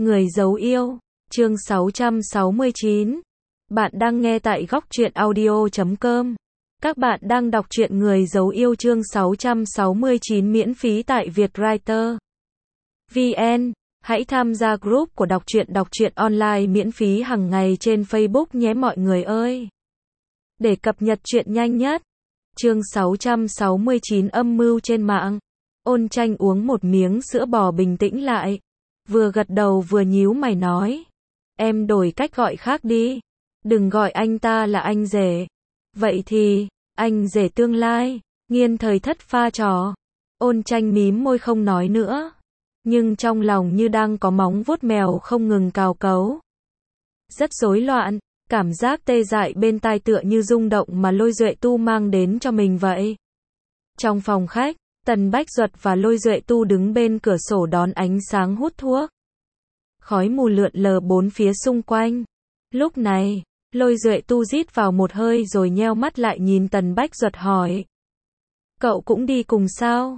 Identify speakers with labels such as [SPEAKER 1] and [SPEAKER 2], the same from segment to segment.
[SPEAKER 1] Người dấu yêu, chương 669. Bạn đang nghe tại góc truyện audio.com. Các bạn đang đọc truyện Người dấu yêu chương 669 miễn phí tại Vietwriter VN. Hãy tham gia group của đọc truyện online miễn phí hàng ngày trên Facebook nhé mọi người ơi. Để cập nhật truyện nhanh nhất. Chương 669 âm mưu trên mạng. Ôn Tranh uống một miếng sữa bò bình tĩnh lại. Vừa gật đầu vừa nhíu mày nói. Em đổi cách gọi khác đi. Đừng gọi anh ta là anh rể. Vậy thì, anh rể tương lai. Nghiên Thời Thất pha trò. Ôn Tranh mím môi không nói nữa. Nhưng trong lòng như đang có móng vuốt mèo không ngừng cào cấu. Rất rối loạn, cảm giác tê dại bên tai tựa như rung động mà Lôi Duệ Tu mang đến cho mình vậy. Trong phòng khách, Tần Bách Duật và Lôi Duệ Tu đứng bên cửa sổ đón ánh sáng hút thuốc. Khói mù lượn lờ bốn phía xung quanh. Lúc này, Lôi Duệ Tu rít vào một hơi rồi nheo mắt lại nhìn Tần Bách Duật hỏi. Cậu cũng đi cùng sao?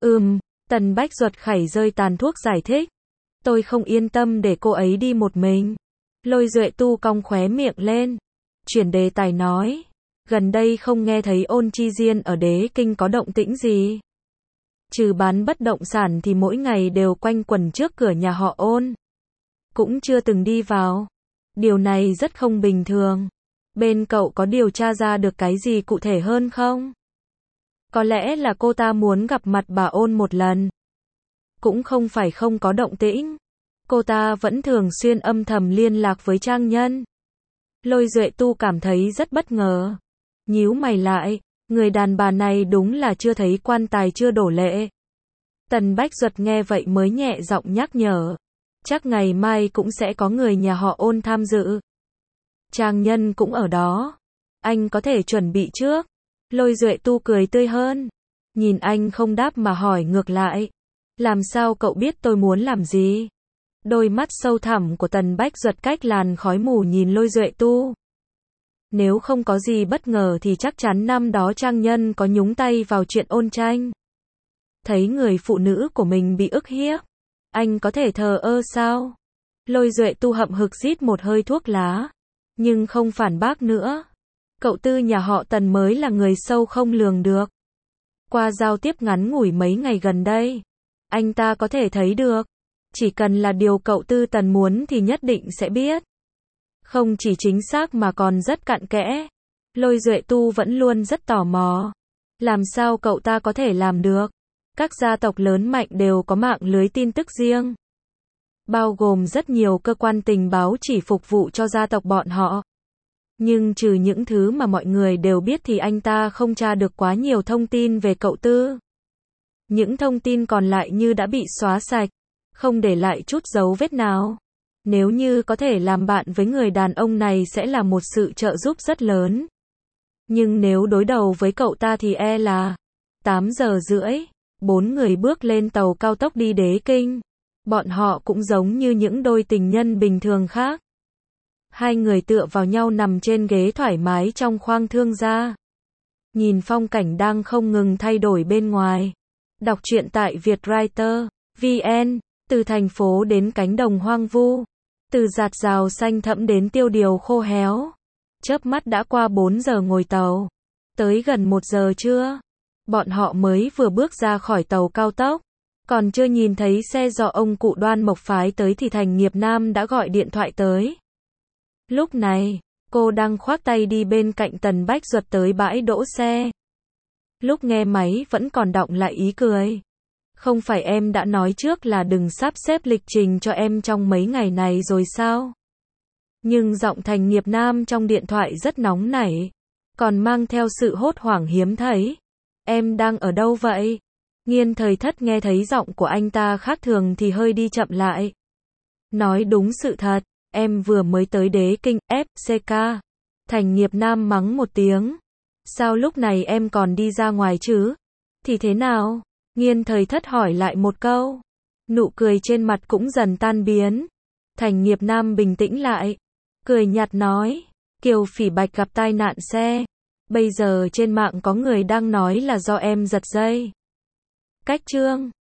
[SPEAKER 1] Tần Bách Duật khảy rơi tàn thuốc giải thích. Tôi không yên tâm để cô ấy đi một mình. Lôi Duệ Tu cong khóe miệng lên. Chuyển đề tài nói. Gần đây không nghe thấy Ôn Chi Diên ở Đế Kinh có động tĩnh gì. Trừ bán bất động sản thì mỗi ngày đều quanh quẩn trước cửa nhà họ Ôn. Cũng chưa từng đi vào. Điều này rất không bình thường. Bên cậu có điều tra ra được cái gì cụ thể hơn không? Có lẽ là cô ta muốn gặp mặt bà Ôn một lần. Cũng không phải không có động tĩnh. Cô ta vẫn thường xuyên âm thầm liên lạc với Trang Nhân. Lôi Duệ Tu cảm thấy rất bất ngờ. Nhíu mày lại, người đàn bà này đúng là chưa thấy quan tài chưa đổ lệ. Tần Bách Duật nghe vậy mới nhẹ giọng nhắc nhở. Chắc ngày mai cũng sẽ có người nhà họ Ôn tham dự. Trang Nhân cũng ở đó. Anh có thể chuẩn bị trước. Lôi Duệ Tu cười tươi hơn. Nhìn anh không đáp mà hỏi ngược lại. Làm sao cậu biết tôi muốn làm gì? Đôi mắt sâu thẳm của Tần Bách Duật cách làn khói mù nhìn Lôi Duệ Tu. Nếu không có gì bất ngờ thì chắc chắn năm đó Trang Nhân có nhúng tay vào chuyện Ôn Tranh. Thấy người phụ nữ của mình bị ức hiếp. Anh có thể thờ ơ sao? Lôi Duệ Tu hậm hực rít một hơi thuốc lá. Nhưng không phản bác nữa. Cậu Tư nhà họ Tần mới là người sâu không lường được. Qua giao tiếp ngắn ngủi mấy ngày gần đây. Anh ta có thể thấy được. Chỉ cần là điều cậu Tư Tần muốn thì nhất định sẽ biết. Không chỉ chính xác mà còn rất cặn kẽ. Lôi Duệ Tu vẫn luôn rất tò mò. Làm sao cậu ta có thể làm được? Các gia tộc lớn mạnh đều có mạng lưới tin tức riêng. Bao gồm rất nhiều cơ quan tình báo chỉ phục vụ cho gia tộc bọn họ. Nhưng trừ những thứ mà mọi người đều biết thì anh ta không tra được quá nhiều thông tin về cậu Tư. Những thông tin còn lại như đã bị xóa sạch. Không để lại chút dấu vết nào. Nếu như có thể làm bạn với người đàn ông này sẽ là một sự trợ giúp rất lớn. Nhưng nếu đối đầu với cậu ta thì e là 8 giờ rưỡi, 4 người bước lên tàu cao tốc đi Đế Kinh. Bọn họ cũng giống như những đôi tình nhân bình thường khác. Hai người tựa vào nhau nằm trên ghế thoải mái trong khoang thương gia. Nhìn phong cảnh đang không ngừng thay đổi bên ngoài. Đọc truyện tại Vietwriter VN. Từ thành phố đến cánh đồng hoang vu. Từ rạt rào xanh thẫm đến tiêu điều khô héo. Chớp mắt đã qua 4 giờ ngồi tàu. Tới gần 1 giờ trưa. Bọn họ mới vừa bước ra khỏi tàu cao tốc. Còn chưa nhìn thấy xe do ông cụ Đoan Mộc phái tới thì Thành Nghiệp Nam đã gọi điện thoại tới. Lúc này, cô đang khoác tay đi bên cạnh Tần Bách Duật tới bãi đỗ xe. Lúc nghe máy vẫn còn đọng lại ý cười. Không phải em đã nói trước là đừng sắp xếp lịch trình cho em trong mấy ngày này rồi sao? Nhưng giọng Thành Nghiệp Nam trong điện thoại rất nóng nảy. Còn mang theo sự hốt hoảng hiếm thấy. Em đang ở đâu vậy? Nghiên Thời Thất nghe thấy giọng của anh ta khác thường thì hơi đi chậm lại. Nói đúng sự thật, em vừa mới tới Đế Kinh, FCK. Thành Nghiệp Nam mắng một tiếng. Sao lúc này em còn đi ra ngoài chứ? Thì thế nào? Nghiên Thời Thất hỏi lại một câu. Nụ cười trên mặt cũng dần tan biến. Thành Nghiệp Nam bình tĩnh lại. Cười nhạt nói. Kiều Phỉ Bạch gặp tai nạn xe. Bây giờ trên mạng có người đang nói là do em giật dây. Cách chương